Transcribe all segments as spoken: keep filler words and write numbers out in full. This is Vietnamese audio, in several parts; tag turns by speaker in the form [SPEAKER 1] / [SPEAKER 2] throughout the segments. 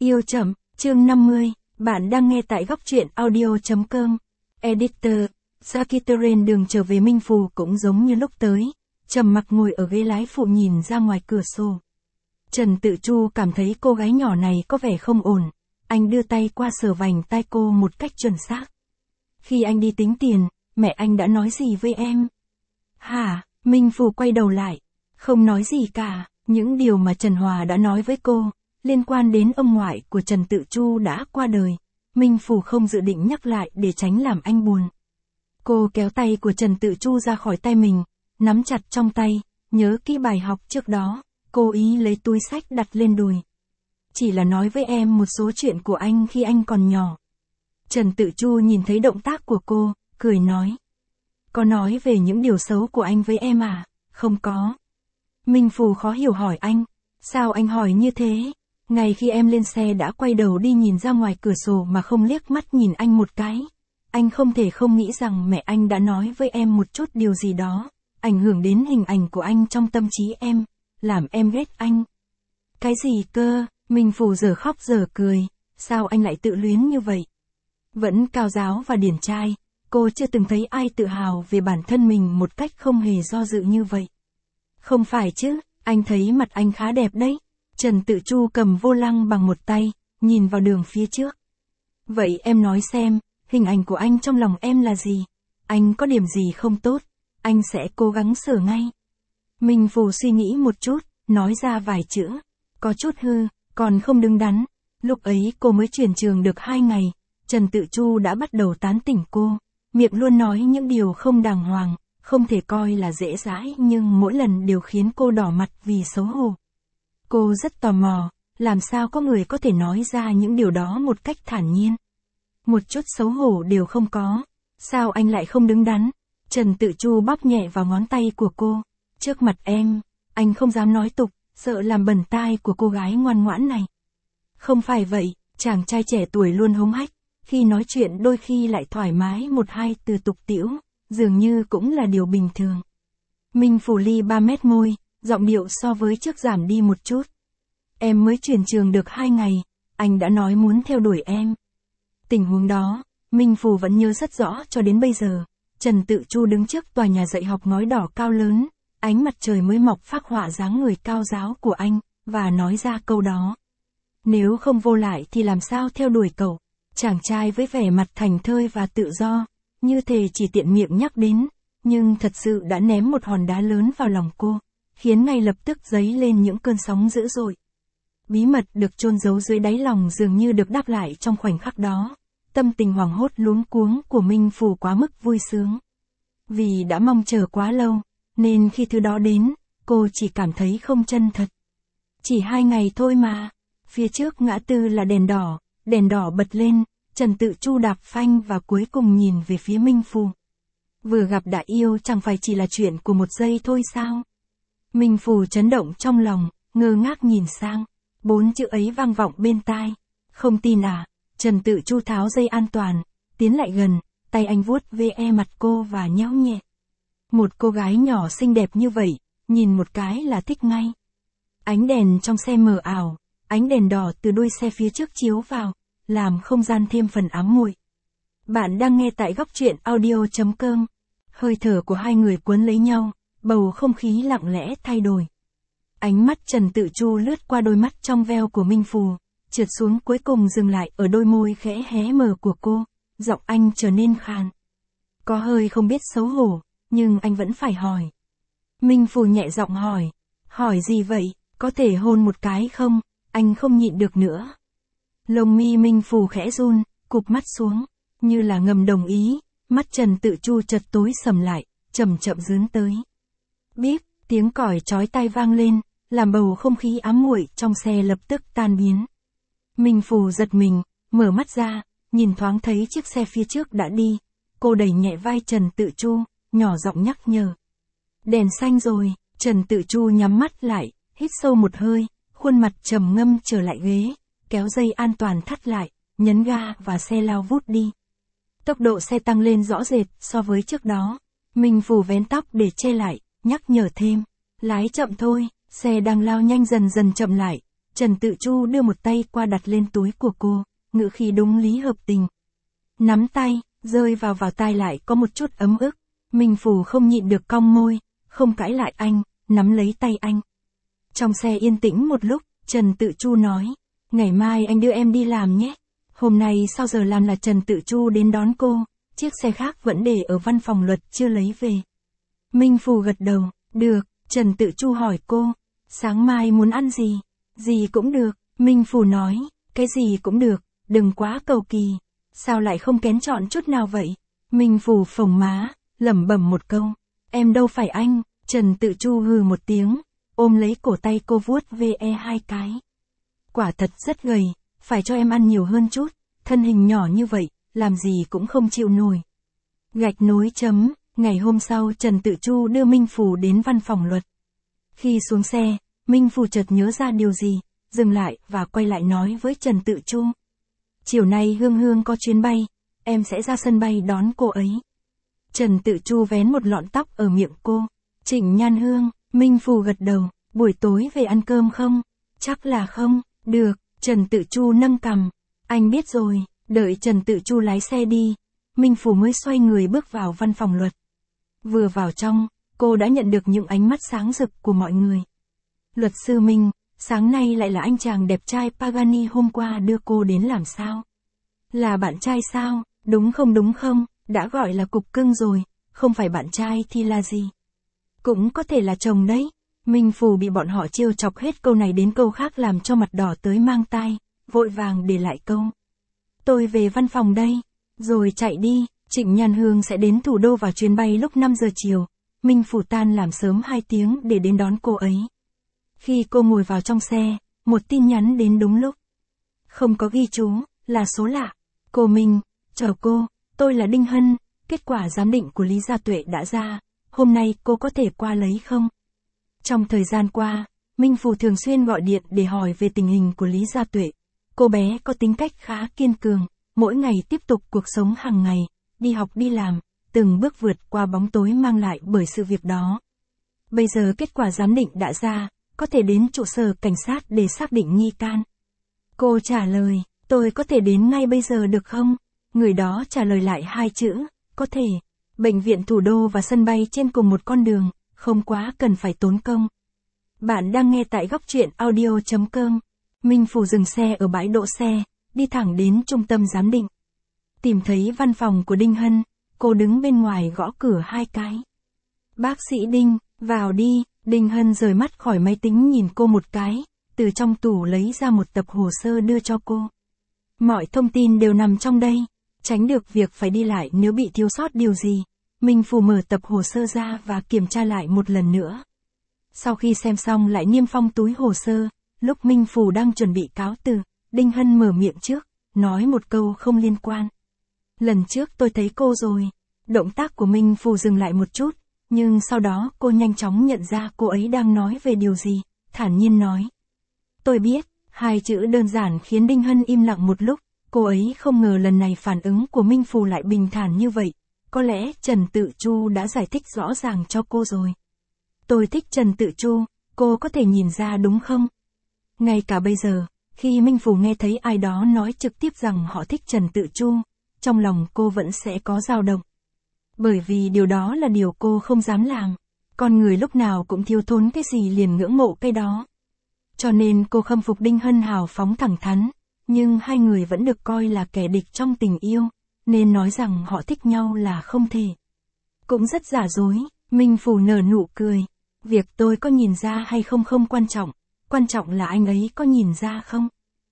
[SPEAKER 1] Yêu chậm, chương năm mươi, bạn đang nghe tại góc truyện audio chấm com. Editor, Sakiteren đường trở về Minh Phù cũng giống như lúc tới, trầm mặc ngồi ở ghế lái phụ nhìn ra ngoài cửa sổ. Trần Tự Chu cảm thấy cô gái nhỏ này có vẻ không ổn, anh đưa tay qua sờ vành tai cô một cách chuẩn xác. Khi anh đi tính tiền, mẹ anh đã nói gì với em? Hả? Minh Phù quay đầu lại, không nói gì cả, những điều mà Trần Hòa đã nói với cô, liên quan đến ông ngoại của Trần Tự Chu đã qua đời, Minh Phù không dự định nhắc lại để tránh làm anh buồn. Cô kéo tay của Trần Tự Chu ra khỏi tay mình, nắm chặt trong tay, nhớ kỹ bài học trước đó, cố ý lấy túi xách đặt lên đùi. Chỉ là nói với em một số chuyện của anh khi anh còn nhỏ. Trần Tự Chu nhìn thấy động tác của cô, cười nói. Có nói về những điều xấu của anh với em à? Không có. Minh Phù khó hiểu hỏi anh, sao anh hỏi như thế? Ngày khi em lên xe đã quay đầu đi nhìn ra ngoài cửa sổ mà không liếc mắt nhìn anh một cái. Anh không thể không nghĩ rằng mẹ anh đã nói với em một chút điều gì đó, ảnh hưởng đến hình ảnh của anh trong tâm trí em, làm em ghét anh. Cái gì cơ? Minh Phù giờ khóc giờ cười, sao anh lại tự luyến như vậy? Vẫn cao giáo và điển trai, cô chưa từng thấy ai tự hào về bản thân mình một cách không hề do dự như vậy. Không phải chứ, anh thấy mặt anh khá đẹp đấy. Trần Tự Chu cầm vô lăng bằng một tay, nhìn vào đường phía trước. Vậy em nói xem, hình ảnh của anh trong lòng em là gì? Anh có điểm gì không tốt? Anh sẽ cố gắng sửa ngay. Minh Phù suy nghĩ một chút, nói ra vài chữ. Có chút hư, còn không đứng đắn. Lúc ấy cô mới chuyển trường được hai ngày, Trần Tự Chu đã bắt đầu tán tỉnh cô. Miệng luôn nói những điều không đàng hoàng, không thể coi là dễ dãi nhưng mỗi lần đều khiến cô đỏ mặt vì xấu hổ. Cô rất tò mò, làm sao có người có thể nói ra những điều đó một cách thản nhiên. Một chút xấu hổ đều không có. Sao anh lại không đứng đắn? Trần Tự Chu bóp nhẹ vào ngón tay của cô. Trước mặt em, anh không dám nói tục, sợ làm bẩn tai của cô gái ngoan ngoãn này. Không phải vậy, chàng trai trẻ tuổi luôn hống hách, khi nói chuyện đôi khi lại thoải mái một hai từ tục tĩu, dường như cũng là điều bình thường. Minh Phù ly ba mét môi, giọng điệu so với trước giảm đi một chút. Em mới chuyển trường được hai ngày, anh đã nói muốn theo đuổi em. Tình huống đó, Minh Phù vẫn nhớ rất rõ cho đến bây giờ. Trần Tự Chu đứng trước tòa nhà dạy học ngói đỏ cao lớn, ánh mặt trời mới mọc phác họa dáng người cao giáo của anh, và nói ra câu đó. Nếu không vô lại thì làm sao theo đuổi cậu? Chàng trai với vẻ mặt thành thơi và tự do, như thể chỉ tiện miệng nhắc đến, nhưng thật sự đã ném một hòn đá lớn vào lòng cô, khiến ngay lập tức dấy lên những cơn sóng dữ dội. Bí mật được chôn giấu dưới đáy lòng dường như được đáp lại trong khoảnh khắc đó. Tâm tình hoảng hốt luống cuống của Minh Phù quá mức vui sướng. Vì đã mong chờ quá lâu, nên khi thứ đó đến, cô chỉ cảm thấy không chân thật. Chỉ hai ngày thôi mà. Phía trước ngã tư là đèn đỏ, đèn đỏ bật lên, Trần Tự Chu đạp phanh và cuối cùng nhìn về phía Minh Phù. Vừa gặp đã yêu chẳng phải chỉ là chuyện của một giây thôi sao? Minh Phù chấn động trong lòng, ngơ ngác nhìn sang. Bốn chữ ấy vang vọng bên tai. Không tin à? Trần Tự Chu tháo dây an toàn, tiến lại gần, tay anh vuốt ve mặt cô và nhéo nhẹ. Một cô gái nhỏ xinh đẹp như vậy, nhìn một cái là thích ngay. Ánh đèn trong xe mờ ảo, ánh đèn đỏ từ đuôi xe phía trước chiếu vào, làm không gian thêm phần ám muội. Bạn đang nghe tại góc truyện audio chấm com. Hơi thở của hai người cuốn lấy nhau, bầu không khí lặng lẽ thay đổi. Ánh mắt Trần Tự Chu lướt qua đôi mắt trong veo của Minh Phù, trượt xuống cuối cùng dừng lại ở đôi môi khẽ hé mở của cô, giọng anh trở nên khàn. Có hơi không biết xấu hổ, nhưng anh vẫn phải hỏi. Minh Phù nhẹ giọng hỏi, hỏi gì vậy, có thể hôn một cái không, anh không nhịn được nữa. Lông mi Minh Phù khẽ run, cụp mắt xuống, như là ngầm đồng ý, mắt Trần Tự Chu chợt tối sầm lại, chậm chậm dướn tới. Bíp, tiếng còi chói tai vang lên, làm bầu không khí ám muội trong xe lập tức tan biến. Minh Phù giật mình, mở mắt ra, nhìn thoáng thấy chiếc xe phía trước đã đi. Cô đẩy nhẹ vai Trần Tự Chu, nhỏ giọng nhắc nhở. Đèn xanh rồi. Trần Tự Chu nhắm mắt lại, hít sâu một hơi, khuôn mặt trầm ngâm trở lại ghế, kéo dây an toàn thắt lại, nhấn ga và xe lao vút đi. Tốc độ xe tăng lên rõ rệt so với trước đó. Minh Phù vén tóc để che lại, nhắc nhở thêm. Lái chậm thôi. Xe đang lao nhanh dần dần chậm lại. Trần Tự Chu đưa một tay qua đặt lên túi của cô, ngữ khí đúng lý hợp tình. Nắm tay, rơi vào vào tai lại có một chút ấm ức. Minh Phù không nhịn được cong môi, không cãi lại anh, nắm lấy tay anh. Trong xe yên tĩnh một lúc, Trần Tự Chu nói, ngày mai anh đưa em đi làm nhé. Hôm nay sau giờ làm là Trần Tự Chu đến đón cô, chiếc xe khác vẫn để ở văn phòng luật chưa lấy về. Minh Phù gật đầu, được, Trần Tự Chu hỏi cô, sáng mai muốn ăn gì? Gì cũng được, Minh Phù nói, cái gì cũng được, đừng quá cầu kỳ. Sao lại không kén chọn chút nào vậy? Minh Phù phồng má, lẩm bẩm một câu, em đâu phải anh. Trần Tự Chu hừ một tiếng, ôm lấy cổ tay cô vuốt ve hai cái. Quả thật rất gầy, phải cho em ăn nhiều hơn chút, thân hình nhỏ như vậy, làm gì cũng không chịu nổi. Gạch nối chấm, ngày hôm sau Trần Tự Chu đưa Minh Phù đến văn phòng luật. Khi xuống xe, Minh Phù chợt nhớ ra điều gì, dừng lại và quay lại nói với Trần Tự Chu. Chiều nay Hương Hương có chuyến bay, em sẽ ra sân bay đón cô ấy. Trần Tự Chu vén một lọn tóc ở miệng cô. Trịnh Nhan Hương, Minh Phù gật đầu, buổi tối về ăn cơm không? Chắc là không, được, Trần Tự Chu nâng cằm. Anh biết rồi, đợi Trần Tự Chu lái xe đi, Minh Phù mới xoay người bước vào văn phòng luật. Vừa vào trong, cô đã nhận được những ánh mắt sáng rực của mọi người. Luật sư Minh, sáng nay lại là anh chàng đẹp trai Pagani hôm qua đưa cô đến làm sao? Là bạn trai sao? Đúng không đúng không, đã gọi là cục cưng rồi, không phải bạn trai thì là gì? Cũng có thể là chồng đấy. Minh Phù bị bọn họ trêu chọc hết câu này đến câu khác làm cho mặt đỏ tới mang tai, vội vàng để lại câu. Tôi về văn phòng đây, rồi chạy đi. Trịnh Nhan Hương sẽ đến thủ đô vào chuyến bay lúc năm giờ chiều. Minh Phù tan làm sớm hai tiếng để đến đón cô ấy. Khi cô ngồi vào trong xe, một tin nhắn đến đúng lúc. Không có ghi chú, là số lạ. Cô Minh, chào cô, tôi là Đinh Hân, kết quả giám định của Lý Gia Tuệ đã ra, hôm nay cô có thể qua lấy không? Trong thời gian qua, Minh Phù thường xuyên gọi điện để hỏi về tình hình của Lý Gia Tuệ. Cô bé có tính cách khá kiên cường, mỗi ngày tiếp tục cuộc sống hàng ngày, đi học đi làm, từng bước vượt qua bóng tối mang lại bởi sự việc đó. Bây giờ kết quả giám định đã ra, có thể đến trụ sở cảnh sát để xác định nghi can. Cô trả lời, tôi có thể đến ngay bây giờ được không? Người đó trả lời lại hai chữ, có thể. Bệnh viện thủ đô và sân bay trên cùng một con đường, không quá cần phải tốn công. Bạn đang nghe tại góc truyện audio chấm com. Minh Phù dừng xe ở bãi đỗ xe, đi thẳng đến trung tâm giám định. Tìm thấy văn phòng của Đinh Hân, cô đứng bên ngoài gõ cửa hai cái. Bác sĩ Đinh, vào đi. Đinh Hân rời mắt khỏi máy tính nhìn cô một cái, từ trong tủ lấy ra một tập hồ sơ đưa cho cô. Mọi thông tin đều nằm trong đây, tránh được việc phải đi lại nếu bị thiếu sót điều gì. Minh Phù mở tập hồ sơ ra và kiểm tra lại một lần nữa. Sau khi xem xong lại niêm phong túi hồ sơ, lúc Minh Phù đang chuẩn bị cáo từ, Đinh Hân mở miệng trước, nói một câu không liên quan. Lần trước tôi thấy cô rồi. Động tác của Minh Phù dừng lại một chút, nhưng sau đó cô nhanh chóng nhận ra cô ấy đang nói về điều gì, thản nhiên nói. Tôi biết, hai chữ đơn giản khiến Đinh Hân im lặng một lúc, cô ấy không ngờ lần này phản ứng của Minh Phù lại bình thản như vậy. Có lẽ Trần Tự Chu đã giải thích rõ ràng cho cô rồi. Tôi thích Trần Tự Chu, cô có thể nhìn ra đúng không? Ngay cả bây giờ, khi Minh Phù nghe thấy ai đó nói trực tiếp rằng họ thích Trần Tự Chu, trong lòng cô vẫn sẽ có dao động. Bởi vì điều đó là điều cô không dám làm. Con người lúc nào cũng thiếu thốn cái gì liền ngưỡng mộ cái đó. Cho nên cô khâm phục Đinh Hân hào phóng thẳng thắn, nhưng hai người vẫn được coi là kẻ địch trong tình yêu, nên nói rằng họ thích nhau là không thể. Cũng rất giả dối, Minh Phù nở nụ cười. Việc tôi có nhìn ra hay không không quan trọng, quan trọng là anh ấy có nhìn ra không.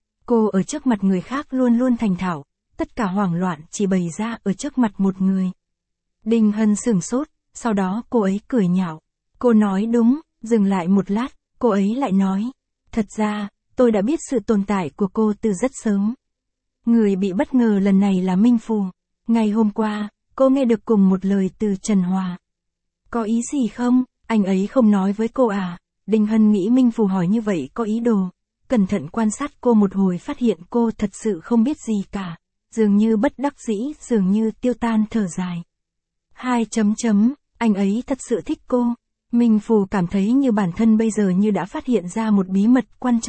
[SPEAKER 1] Cô ở trước mặt người khác luôn luôn thành thạo, tất cả hoảng loạn chỉ bày ra ở trước mặt một người. Đinh Hân sửng sốt, sau đó cô ấy cười nhạo. Cô nói đúng, dừng lại một lát, cô ấy lại nói. Thật ra, tôi đã biết sự tồn tại của cô từ rất sớm. Người bị bất ngờ lần này là Minh Phù. Ngày hôm qua, cô nghe được cùng một lời từ Trần Hòa. Có ý gì không, anh ấy không nói với cô à? Đinh Hân nghĩ Minh Phù hỏi như vậy có ý đồ. Cẩn thận quan sát cô một hồi phát hiện cô thật sự không biết gì cả. Dường như bất đắc dĩ, dường như tiêu tan thở dài. Hai chấm chấm, anh ấy thật sự thích cô. Minh Phù cảm thấy như bản thân bây giờ như đã phát hiện ra một bí mật quan trọng,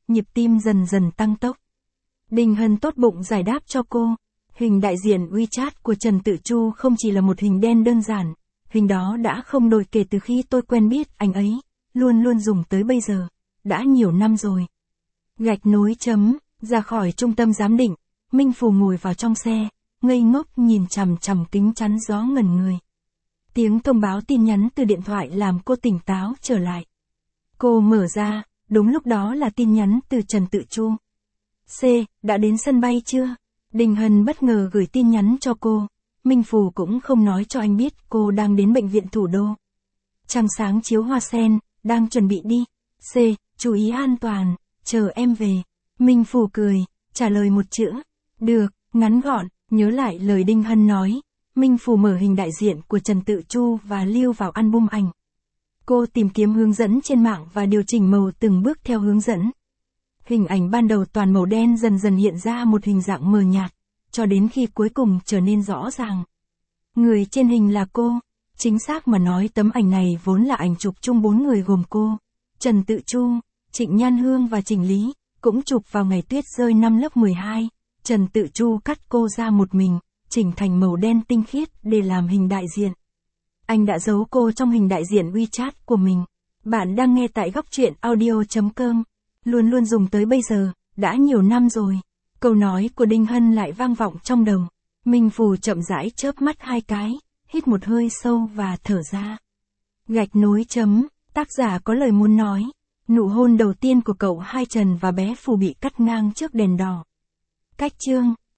[SPEAKER 1] nhịp tim dần dần tăng tốc. Đinh Hân tốt bụng giải đáp cho cô. Hình đại diện WeChat của Trần Tự Chu không chỉ là một hình đen đơn giản, hình đó đã không đổi kể từ khi tôi quen biết anh ấy, luôn luôn dùng tới bây giờ, đã nhiều năm rồi. Gạch nối chấm, ra khỏi trung tâm giám định, Minh Phù ngồi vào trong xe, ngây ngốc nhìn chằm chằm kính chắn gió ngẩn người. Tiếng thông báo tin nhắn từ điện thoại làm cô tỉnh táo trở lại. Cô mở ra, đúng lúc đó là tin nhắn từ Trần Tự Chu. C, đã đến sân bay chưa? Đinh Hân bất ngờ gửi tin nhắn cho cô. Minh Phù cũng không nói cho anh biết cô đang đến bệnh viện thủ đô. Trăng sáng chiếu hoa sen, đang chuẩn bị đi. C, chú ý an toàn, chờ em về. Minh Phù cười, trả lời một chữ. Được, ngắn gọn, nhớ lại lời Đinh Hân nói. Minh Phù mở hình đại diện của Trần Tự Chu và lưu vào album ảnh. Cô tìm kiếm hướng dẫn trên mạng và điều chỉnh màu từng bước theo hướng dẫn. Hình ảnh ban đầu toàn màu đen dần dần hiện ra một hình dạng mờ nhạt, cho đến khi cuối cùng trở nên rõ ràng. Người trên hình là cô. Chính xác mà nói tấm ảnh này vốn là ảnh chụp chung bốn người gồm cô, Trần Tự Chu, Trịnh Nhan Hương và Trịnh Lý, cũng chụp vào ngày tuyết rơi năm lớp mười hai. Trần Tự Chu cắt cô ra một mình, chỉnh thành màu đen tinh khiết để làm hình đại diện. Anh đã giấu cô trong hình đại diện WeChat của mình. Bạn đang nghe tại góc truyện audio chấm com. Luôn luôn dùng tới bây giờ, đã nhiều năm rồi. Câu nói của Đinh Hân lại vang vọng trong đầu. Minh Phù chậm rãi chớp mắt hai cái, hít một hơi sâu và thở ra. Gạch nối chấm, tác giả có lời muốn nói. Nụ hôn đầu tiên của cậu hai Trần và bé Phù bị cắt ngang trước đèn đỏ. Cách chương.